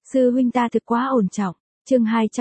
Sư huynh ta thực quá ổn trọng. Chương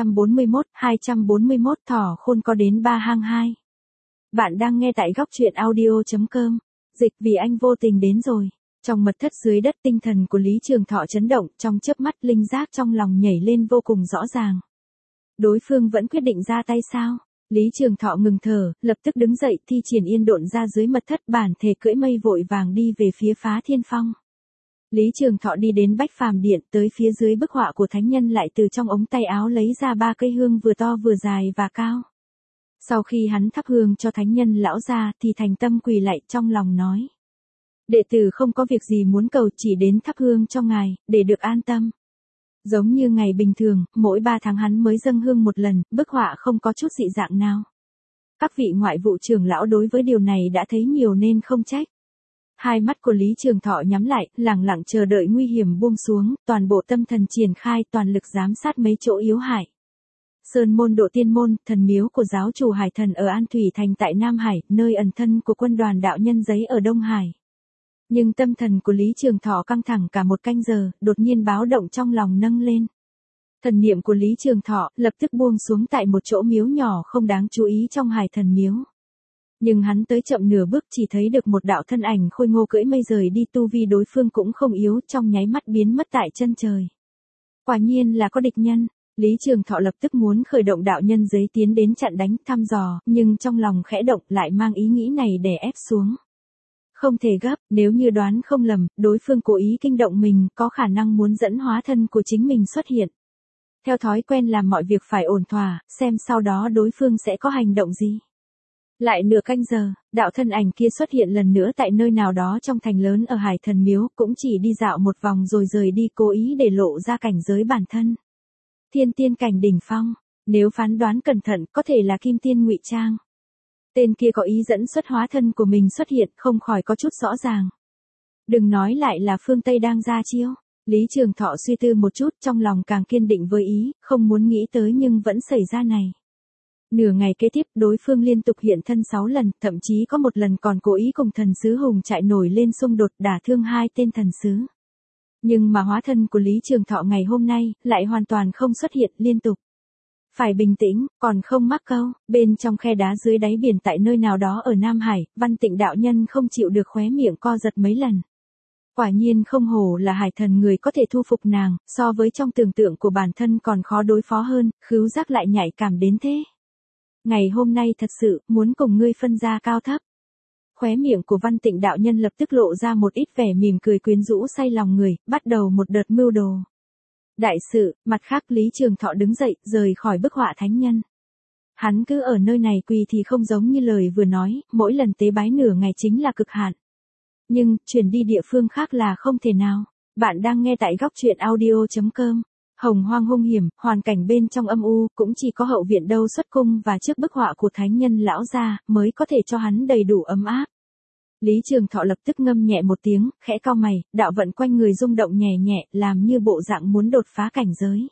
241 thỏ khôn có đến 3 hang 2. Bạn đang nghe tại góc truyện audio.com. Dịch vì anh vô tình đến rồi. Trong mật thất dưới đất, tinh thần của Lý Trường Thọ chấn động, trong chớp mắt linh giác trong lòng nhảy lên vô cùng rõ ràng. Đối phương vẫn quyết định ra tay sao? Lý Trường Thọ ngừng thở, lập tức đứng dậy, thi triển yên độn ra dưới mật thất, bản thể cưỡi mây vội vàng đi về phía Phá Thiên Phong. Lý Trường Thọ đi đến Bách Phàm Điện, tới phía dưới bức họa của thánh nhân, lại từ trong ống tay áo lấy ra 3 cây hương vừa to vừa dài và cao. Sau khi hắn thắp hương cho thánh nhân lão ra thì thành tâm quỳ lạy, trong lòng nói: đệ tử không có việc gì muốn cầu, chỉ đến thắp hương cho ngài, để được an tâm. Giống như ngày bình thường, mỗi 3 tháng hắn mới dâng hương một lần, bức họa không có chút dị dạng nào. Các vị ngoại vụ trưởng lão đối với điều này đã thấy nhiều nên không trách. Hai mắt của Lý Trường Thọ nhắm lại, lặng lặng chờ đợi nguy hiểm buông xuống, toàn bộ tâm thần triển khai, toàn lực giám sát mấy chỗ yếu hại. Sơn môn Độ Tiên môn, thần miếu của giáo chủ Hải Thần ở An Thủy Thành tại Nam Hải, nơi ẩn thân của quân đoàn đạo nhân giấy ở Đông Hải. Nhưng tâm thần của Lý Trường Thọ căng thẳng cả một canh giờ, đột nhiên báo động trong lòng nâng lên. Thần niệm của Lý Trường Thọ lập tức buông xuống tại một chỗ miếu nhỏ không đáng chú ý trong Hải Thần miếu. Nhưng hắn tới chậm nửa bước, chỉ thấy được một đạo thân ảnh khôi ngô cưỡi mây rời đi, tu vi đối phương cũng không yếu, trong nháy mắt biến mất tại chân trời. Quả nhiên là có địch nhân. Lý Trường Thọ lập tức muốn khởi động đạo nhân giấy tiến đến chặn đánh, thăm dò, nhưng trong lòng khẽ động, lại mang ý nghĩ này đè ép xuống. Không thể gấp, nếu như đoán không lầm, đối phương cố ý kinh động mình, có khả năng muốn dẫn hóa thân của chính mình xuất hiện. Theo thói quen làm mọi việc phải ổn thỏa, xem sau đó đối phương sẽ có hành động gì. Lại nửa canh giờ, đạo thân ảnh kia xuất hiện lần nữa tại nơi nào đó trong thành lớn ở Hải Thần miếu, cũng chỉ đi dạo một vòng rồi rời đi, cố ý để lộ ra cảnh giới bản thân. Thiên tiên cảnh đỉnh phong, nếu phán đoán cẩn thận có thể là kim tiên ngụy trang. Tên kia có ý dẫn xuất hóa thân của mình xuất hiện, không khỏi có chút rõ ràng. Đừng nói lại là phương Tây đang ra chiêu. Lý Trường Thọ suy tư một chút, trong lòng càng kiên định với ý, không muốn nghĩ tới nhưng vẫn xảy ra này. Nửa ngày kế tiếp, đối phương liên tục hiện thân 6 lần, thậm chí có một lần còn cố ý cùng thần sứ Hùng chạy nổi lên xung đột, đả thương 2 tên thần sứ. Nhưng mà hóa thân của Lý Trường Thọ ngày hôm nay lại hoàn toàn không xuất hiện, liên tục. Phải bình tĩnh, còn không mắc câu. Bên trong khe đá dưới đáy biển tại nơi nào đó ở Nam Hải, Văn Tịnh đạo nhân không chịu được khóe miệng co giật mấy lần. Quả nhiên không hổ là Hải Thần người có thể thu phục nàng, so với trong tưởng tượng của bản thân còn khó đối phó hơn, khứu giác lại nhạy cảm đến thế. Ngày hôm nay thật sự muốn cùng ngươi phân ra cao thấp. Khóe miệng của Văn Tịnh đạo nhân lập tức lộ ra một ít vẻ mỉm cười quyến rũ say lòng người, bắt đầu một đợt mưu đồ. Đại sự, mặt khác Lý Trường Thọ đứng dậy, rời khỏi bức họa thánh nhân. Hắn cứ ở nơi này quỳ thì không giống như lời vừa nói, mỗi lần tế bái nửa ngày chính là cực hạn. Nhưng, chuyển đi địa phương khác là không thể nào. Bạn đang nghe tại góc truyện audio.com. Hồng hoang hung hiểm, hoàn cảnh bên trong âm u, cũng chỉ có hậu viện Đâu Xuất Cung và trước bức họa của thánh nhân lão gia mới có thể cho hắn đầy đủ ấm áp. Lý Trường Thọ lập tức ngâm nhẹ một tiếng, khẽ cau mày, đạo vận quanh người rung động nhẹ nhẹ, làm như bộ dạng muốn đột phá cảnh giới.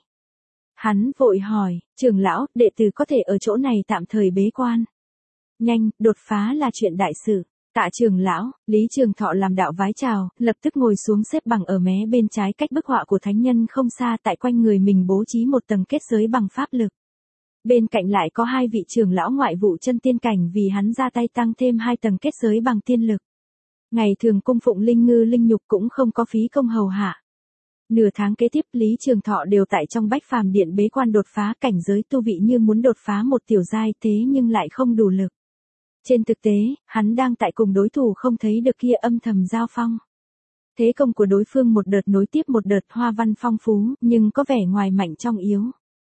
Hắn vội hỏi: trưởng lão, đệ tử có thể ở chỗ này tạm thời bế quan. Nhanh, đột phá là chuyện đại sự. Tạ trưởng lão. Lý Trường Thọ làm đạo vái chào, lập tức ngồi xuống xếp bằng ở mé bên trái cách bức họa của thánh nhân không xa, tại quanh người mình bố trí một tầng kết giới bằng pháp lực. Bên cạnh lại có 2 vị trưởng lão ngoại vụ chân tiên cảnh, vì hắn ra tay tăng thêm 2 tầng kết giới bằng tiên lực. Ngày thường cung phụng linh ngư linh nhục cũng không có phí công hầu hạ. Nửa tháng kế tiếp Lý Trường Thọ đều tại trong Bách Phàm Điện bế quan đột phá cảnh giới tu vị, như muốn đột phá một tiểu giai, thế nhưng lại không đủ lực. Trên thực tế, hắn đang tại cùng đối thủ không thấy được kia âm thầm giao phong. Thế công của đối phương một đợt nối tiếp một đợt, hoa văn phong phú, nhưng có vẻ ngoài mạnh trong yếu.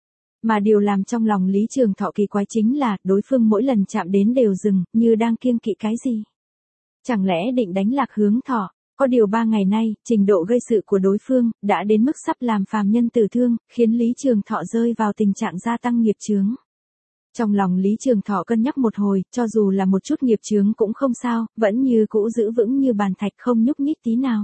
Mà điều làm trong lòng Lý Trường Thọ kỳ quái chính là, đối phương mỗi lần chạm đến đều dừng, như đang kiêng kỵ cái gì. Chẳng lẽ định đánh lạc hướng Thọ? Có điều 3 ngày nay, trình độ gây sự của đối phương đã đến mức sắp làm phàm nhân tử thương, khiến Lý Trường Thọ rơi vào tình trạng gia tăng nghiệp chướng. Trong lòng Lý Trường Thọ cân nhắc một hồi, cho dù là một chút nghiệp chướng cũng không sao, vẫn như cũ giữ vững như bàn thạch, không nhúc nhích tí nào.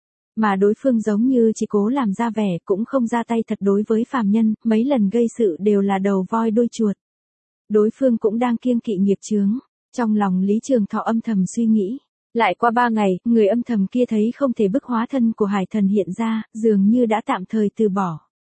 Mà đối phương giống như chỉ cố làm ra vẻ, cũng không ra tay thật đối với phàm nhân, mấy lần gây sự đều là đầu voi đuôi chuột. Đối phương cũng đang kiêng kỵ nghiệp chướng. Trong lòng Lý Trường Thọ âm thầm suy nghĩ. Lại qua 3 ngày, người âm thầm kia thấy không thể bức hóa thân của Hải Thần hiện ra, dường như đã tạm thời từ bỏ.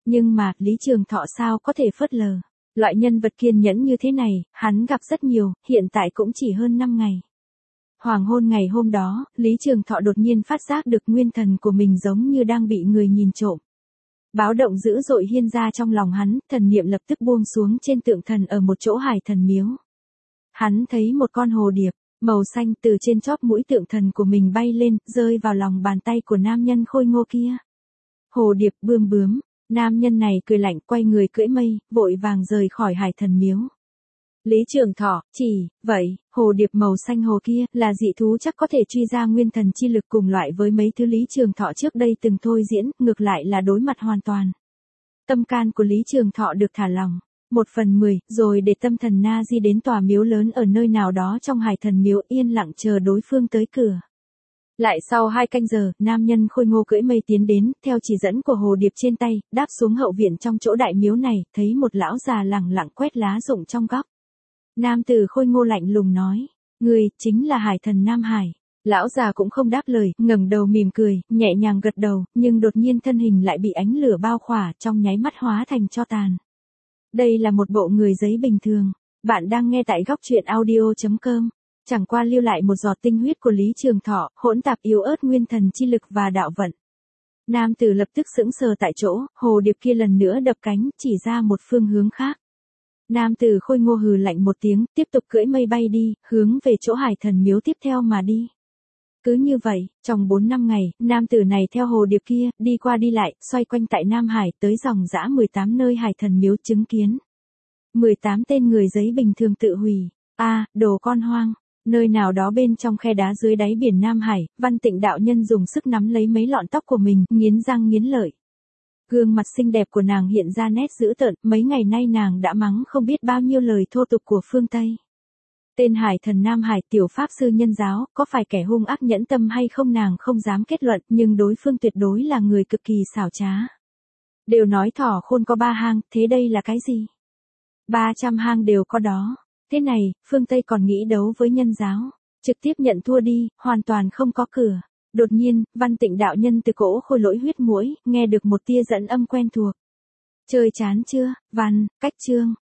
Nhưng mà, Lý Trường Thọ sao có thể phớt lờ. Loại nhân vật kiên nhẫn như thế này, hắn gặp rất nhiều, hiện tại cũng chỉ hơn 5 ngày. Hoàng hôn ngày hôm đó, Lý Trường Thọ đột nhiên phát giác được nguyên thần của mình giống như đang bị người nhìn trộm. Báo động dữ dội hiên ra trong lòng hắn, thần niệm lập tức buông xuống trên tượng thần ở một chỗ hải thần miếu. Hắn thấy một con hồ điệp, màu xanh từ trên chóp mũi tượng thần của mình bay lên, rơi vào lòng bàn tay của nam nhân khôi ngô kia. Hồ điệp bươm bướm, nam nhân này cười lạnh quay người cưỡi mây, vội vàng rời khỏi hải thần miếu. Lý Trường Thọ, vậy, hồ điệp màu xanh hồ kia, là dị thú chắc có thể truy ra nguyên thần chi lực cùng loại với mấy thứ Lý Trường Thọ trước đây từng thôi diễn, ngược lại là đối mặt hoàn toàn. Tâm can của Lý Trường Thọ được thả lỏng. 1/10, rồi để tâm thần Na Di đến tòa miếu lớn ở nơi nào đó trong hải thần miếu yên lặng chờ đối phương tới cửa. Lại sau 2 canh giờ, nam nhân khôi ngô cưỡi mây tiến đến, theo chỉ dẫn của hồ điệp trên tay, đáp xuống hậu viện trong chỗ đại miếu này, thấy một lão già lẳng lặng quét lá rụng trong góc. Nam tử khôi ngô lạnh lùng nói, người, chính là hải thần Nam Hải. Lão già cũng không đáp lời, ngẩng đầu mỉm cười, nhẹ nhàng gật đầu, nhưng đột nhiên thân hình lại bị ánh lửa bao khỏa, trong nháy mắt hóa thành tro tàn. Đây là một bộ người giấy bình thường. Bạn đang nghe tại góc truyện audio.com. Chẳng qua lưu lại một giọt tinh huyết của Lý Trường Thọ, hỗn tạp yếu ớt nguyên thần chi lực và đạo vận. Nam tử lập tức sững sờ tại chỗ, hồ điệp kia lần nữa đập cánh, chỉ ra một phương hướng khác. Nam tử khôi ngô hừ lạnh một tiếng, tiếp tục cưỡi mây bay đi, hướng về chỗ hải thần miếu tiếp theo mà đi. Cứ như vậy, trong 4 năm ngày, nam tử này theo hồ điệp kia, đi qua đi lại, xoay quanh tại Nam Hải, tới dòng dã 18 nơi hải thần miếu chứng kiến. 18 tên người giấy bình thường tự hủy. Đồ con hoang. Nơi nào đó bên trong khe đá dưới đáy biển Nam Hải, Văn Tịnh đạo nhân dùng sức nắm lấy mấy lọn tóc của mình, nghiến răng nghiến lợi. Gương mặt xinh đẹp của nàng hiện ra nét dữ tợn, mấy ngày nay nàng đã mắng không biết bao nhiêu lời thô tục của phương Tây. Tên hải thần Nam Hải tiểu pháp sư nhân giáo, có phải kẻ hung ác nhẫn tâm hay không nàng không dám kết luận, nhưng đối phương tuyệt đối là người cực kỳ xảo trá. Đều nói thỏ khôn có 3 hang, thế đây là cái gì? 300 hang đều có đó. Thế này, phương Tây còn nghĩ đấu với nhân giáo. Trực tiếp nhận thua đi, hoàn toàn không có cửa. Đột nhiên, Văn Tịnh đạo nhân từ cỗ khôi lỗi huyết mũi, nghe được một tia dẫn âm quen thuộc. Chơi chán chưa, Văn, cách chương.